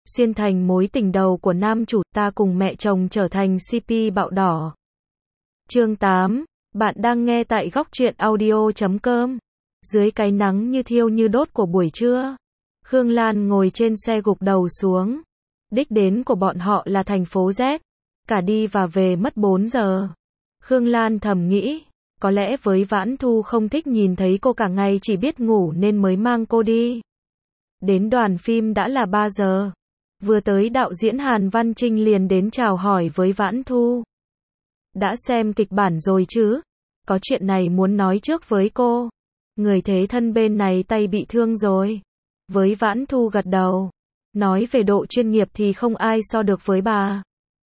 xuyên thành mối tình đầu của nam chủ, ta cùng mẹ chồng trở thành CP bạo đỏ. Chương 8, bạn đang nghe tại góc truyện audio.com. Dưới cái nắng như thiêu như đốt của buổi trưa, Khương Lan ngồi trên xe gục đầu xuống. Đích đến của bọn họ là thành phố Z. Cả đi và về mất 4 giờ. Khương Lan thầm nghĩ, có lẽ với Vãn Thu không thích nhìn thấy cô cả ngày chỉ biết ngủ nên mới mang cô đi. Đến đoàn phim đã là 3 giờ. Vừa tới đạo diễn Hàn Văn Trinh liền đến chào hỏi với Vãn Thu. Đã xem kịch bản rồi chứ? Có chuyện này muốn nói trước với cô. Người thế thân bên này tay bị thương rồi. Với Vãn Thu gật đầu. Nói về độ chuyên nghiệp thì không ai so được với bà.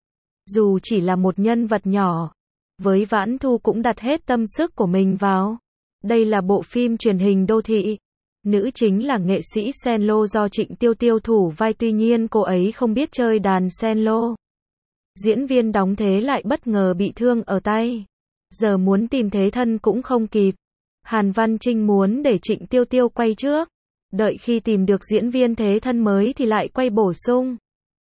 Dù chỉ là một nhân vật nhỏ, với Vãn Thu cũng đặt hết tâm sức của mình vào. Đây là bộ phim truyền hình đô thị. Nữ chính là nghệ sĩ cello do Trịnh Tiêu Tiêu thủ vai, tuy nhiên cô ấy không biết chơi đàn cello. Diễn viên đóng thế lại bất ngờ bị thương ở tay. Giờ muốn tìm thế thân cũng không kịp. Hàn Văn Trinh muốn để Trịnh Tiêu Tiêu quay trước. Đợi khi tìm được diễn viên thế thân mới thì lại quay bổ sung.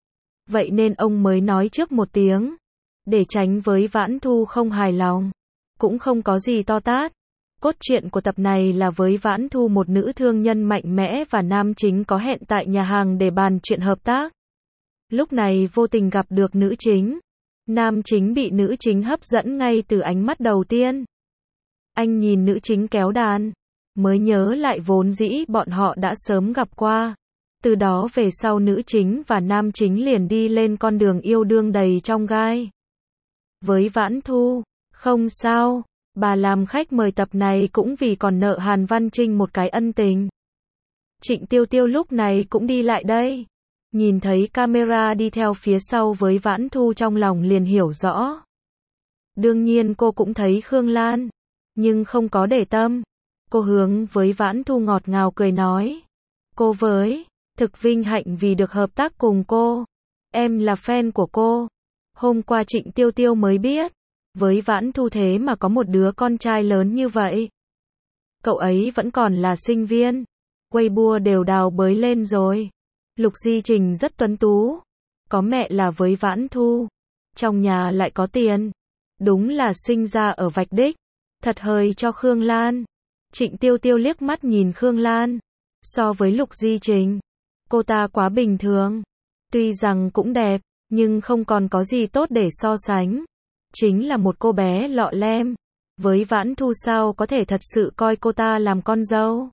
Vậy nên ông mới nói trước một tiếng. Để tránh với Vãn Thu không hài lòng. Cũng không có gì to tát. Cốt truyện của tập này là với Vãn Thu, một nữ thương nhân mạnh mẽ, và nam chính có hẹn tại nhà hàng để bàn chuyện hợp tác. Lúc này vô tình gặp được nữ chính. Nam chính bị nữ chính hấp dẫn ngay từ ánh mắt đầu tiên. Anh nhìn nữ chính kéo đàn, mới nhớ lại vốn dĩ bọn họ đã sớm gặp qua. Từ đó về sau nữ chính và nam chính liền đi lên con đường yêu đương đầy chông gai. Với Vãn Thu, không sao, bà làm khách mời tập này cũng vì còn nợ Hàn Văn Trinh một cái ân tình. Trịnh Tiêu Tiêu lúc này cũng đi lại đây. Nhìn thấy camera đi theo phía sau với Vãn Thu, trong lòng liền hiểu rõ. Đương nhiên cô cũng thấy Khương Lan, nhưng không có để tâm. Cô hướng với Vãn Thu ngọt ngào cười nói. Cô với, thực vinh hạnh vì được hợp tác cùng cô. Em là fan của cô. Hôm qua Trịnh Tiêu Tiêu mới biết, với Vãn Thu thế mà có một đứa con trai lớn như vậy. Cậu ấy vẫn còn là sinh viên. Weibo đều đào bới lên rồi. Lục Di Trình rất tuấn tú. Có mẹ là với Vãn Thu. Trong nhà lại có tiền. Đúng là sinh ra ở vạch đích. Thật hời cho Khương Lan. Trịnh Tiêu Tiêu liếc mắt nhìn Khương Lan. So với Lục Di Trình, cô ta quá bình thường. Tuy rằng cũng đẹp, nhưng không còn có gì tốt để so sánh. Chính là một cô bé lọ lem. Với Vãn Thu sao có thể thật sự coi cô ta làm con dâu.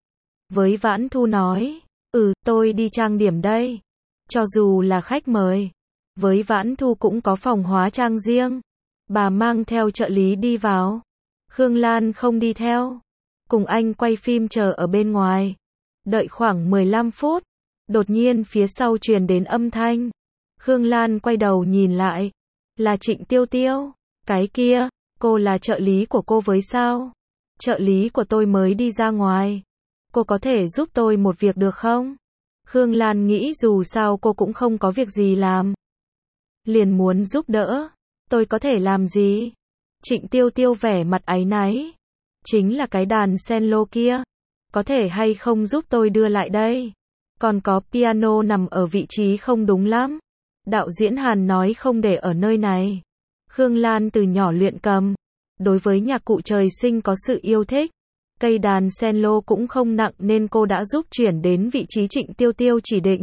Với Vãn Thu nói, tôi đi trang điểm đây. Cho dù là khách mời, với Vãn Thu cũng có phòng hóa trang riêng. Bà mang theo trợ lý đi vào. Khương Lan không đi theo. Cùng anh quay phim chờ ở bên ngoài. Đợi khoảng 15 phút. Đột nhiên phía sau truyền đến âm thanh. Khương Lan quay đầu nhìn lại. Là Trịnh Tiêu Tiêu. Cái kia, cô là trợ lý của cô với sao? Trợ lý của tôi mới đi ra ngoài. Cô có thể giúp tôi một việc được không? Khương Lan nghĩ dù sao cô cũng không có việc gì làm. Liền muốn giúp đỡ. Tôi có thể làm gì? Trịnh Tiêu Tiêu vẻ mặt áy náy. Chính là cái đàn cello kia. Có thể hay không giúp tôi đưa lại đây? Còn có piano nằm ở vị trí không đúng lắm. Đạo diễn Hàn nói không để ở nơi này. Khương Lan từ nhỏ luyện cầm. Đối với nhạc cụ trời sinh có sự yêu thích. Cây đàn cello cũng không nặng nên cô đã giúp chuyển đến vị trí Trịnh Tiêu Tiêu chỉ định.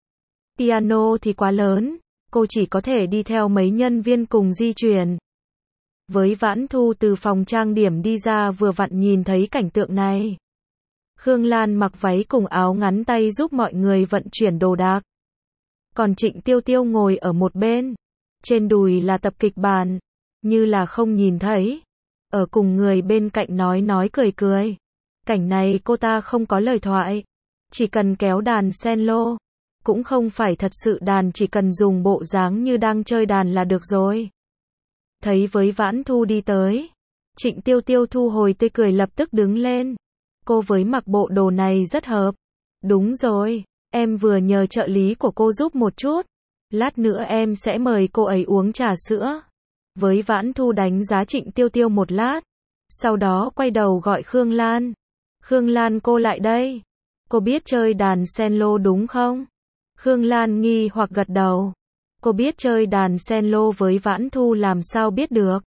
Piano thì quá lớn. Cô chỉ có thể đi theo mấy nhân viên cùng di chuyển. Với Vãn Thu từ phòng trang điểm đi ra vừa vặn nhìn thấy cảnh tượng này. Khương Lan mặc váy cùng áo ngắn tay giúp mọi người vận chuyển đồ đạc. Còn Trịnh Tiêu Tiêu ngồi ở một bên. Trên đùi là tập kịch bản. Như là không nhìn thấy. Ở cùng người bên cạnh nói cười cười. Cảnh này cô ta không có lời thoại. Chỉ cần kéo đàn cello. Cũng không phải thật sự đàn, chỉ cần dùng bộ dáng như đang chơi đàn là được rồi. Thấy với Vãn Thu đi tới. Trịnh Tiêu Tiêu thu hồi tươi cười, lập tức đứng lên. Cô với mặc bộ đồ này rất hợp. Đúng rồi, em vừa nhờ trợ lý của cô giúp một chút. Lát nữa em sẽ mời cô ấy uống trà sữa. Với Vãn Thu đánh giá Trịnh Tiêu Tiêu một lát. Sau đó quay đầu gọi Khương Lan. Khương Lan, cô lại đây. Cô biết chơi đàn cello đúng không? Khương Lan nghi hoặc gật đầu. Cô biết chơi đàn cello với Vãn Thu làm sao biết được.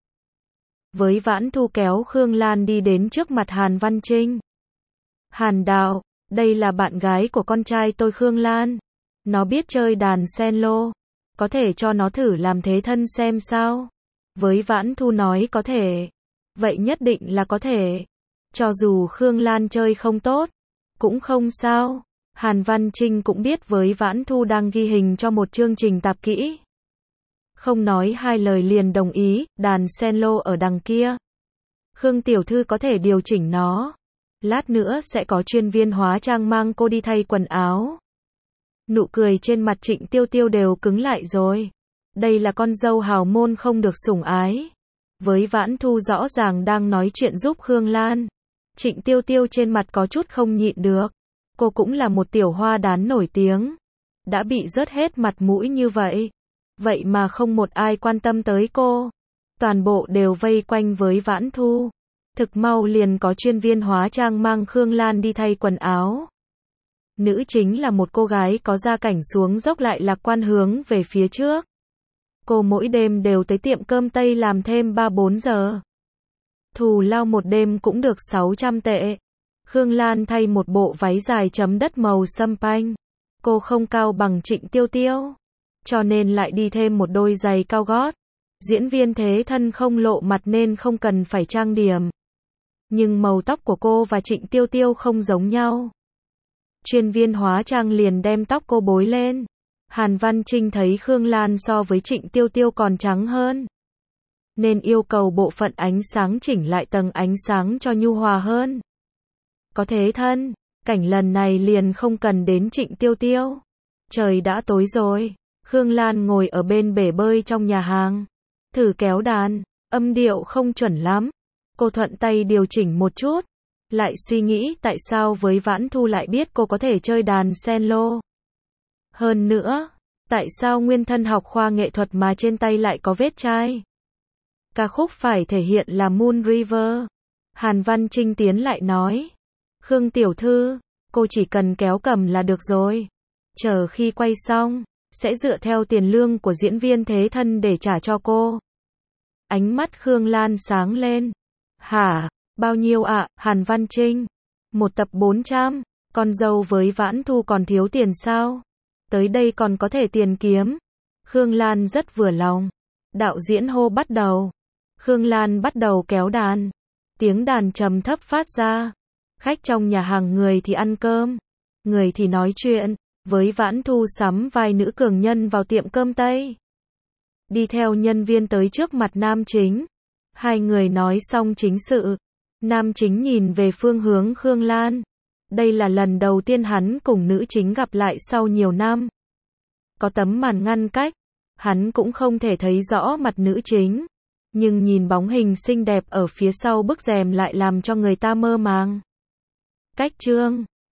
Với Vãn Thu kéo Khương Lan đi đến trước mặt Hàn Văn Trinh. Hàn đạo, đây là bạn gái của con trai tôi Khương Lan. Nó biết chơi đàn cello. Có thể cho nó thử làm thế thân xem sao? Với Vãn Thu nói có thể. Vậy nhất định là có thể. Cho dù Khương Lan chơi không tốt, cũng không sao. Hàn Văn Trinh cũng biết với Vãn Thu đang ghi hình cho một chương trình tạp kỹ. Không nói hai lời liền đồng ý, đàn cello ở đằng kia. Khương tiểu thư có thể điều chỉnh nó. Lát nữa sẽ có chuyên viên hóa trang mang cô đi thay quần áo. Nụ cười trên mặt Trịnh Tiêu Tiêu đều cứng lại rồi. Đây là con dâu hào môn không được sủng ái. Với Vãn Thu rõ ràng đang nói chuyện giúp Khương Lan. Trịnh Tiêu Tiêu trên mặt có chút không nhịn được. Cô cũng là một tiểu hoa đán nổi tiếng. Đã bị rớt hết mặt mũi như vậy. Vậy mà không một ai quan tâm tới cô. Toàn bộ đều vây quanh với Vãn Thu. Thực mau liền có chuyên viên hóa trang mang Khương Lan đi thay quần áo. Nữ chính là một cô gái có gia cảnh xuống dốc lại lạc quan hướng về phía trước. Cô mỗi đêm đều tới tiệm cơm Tây làm thêm 3-4 giờ. Thù lao một đêm cũng được 600 tệ. Khương Lan thay một bộ váy dài chấm đất màu sâm panh. Cô không cao bằng Trịnh Tiêu Tiêu, cho nên lại đi thêm một đôi giày cao gót. Diễn viên thế thân không lộ mặt nên không cần phải trang điểm. Nhưng màu tóc của cô và Trịnh Tiêu Tiêu không giống nhau. Chuyên viên hóa trang liền đem tóc cô bối lên. Hàn Văn Trinh thấy Khương Lan so với Trịnh Tiêu Tiêu còn trắng hơn, nên yêu cầu bộ phận ánh sáng chỉnh lại tầng ánh sáng cho nhu hòa hơn. Có thế thân, cảnh lần này liền không cần đến Trịnh Tiêu Tiêu. Trời đã tối rồi. Khương Lan ngồi ở bên bể bơi trong nhà hàng. Thử kéo đàn, âm điệu không chuẩn lắm. Cô thuận tay điều chỉnh một chút. Lại suy nghĩ tại sao với Vãn Thu lại biết cô có thể chơi đàn cello. Hơn nữa, tại sao nguyên thân học khoa nghệ thuật mà trên tay lại có vết chai. Ca khúc phải thể hiện là Moon River. Hàn Văn Trinh tiến lại nói. Khương tiểu thư, cô chỉ cần kéo cầm là được rồi. Chờ khi quay xong, sẽ dựa theo tiền lương của diễn viên thế thân để trả cho cô. Ánh mắt Khương Lan sáng lên. Hả, bao nhiêu ạ, Hàn Văn Trinh? Một tập 400, con dâu với Vãn Thu còn thiếu tiền sao? Tới đây còn có thể tiền kiếm. Khương Lan rất vừa lòng. Đạo diễn hô bắt đầu. Khương Lan bắt đầu kéo đàn. Tiếng đàn trầm thấp phát ra. Khách trong nhà hàng người thì ăn cơm, người thì nói chuyện. Với Vãn Thu sắm vai nữ cường nhân vào tiệm cơm Tây. Đi theo nhân viên tới trước mặt nam chính. Hai người nói xong chính sự. Nam chính nhìn về phương hướng Khương Lan. Đây là lần đầu tiên hắn cùng nữ chính gặp lại sau nhiều năm. Có tấm màn ngăn cách, hắn cũng không thể thấy rõ mặt nữ chính. Nhưng nhìn bóng hình xinh đẹp ở phía sau bức rèm lại làm cho người ta mơ màng. Cách chương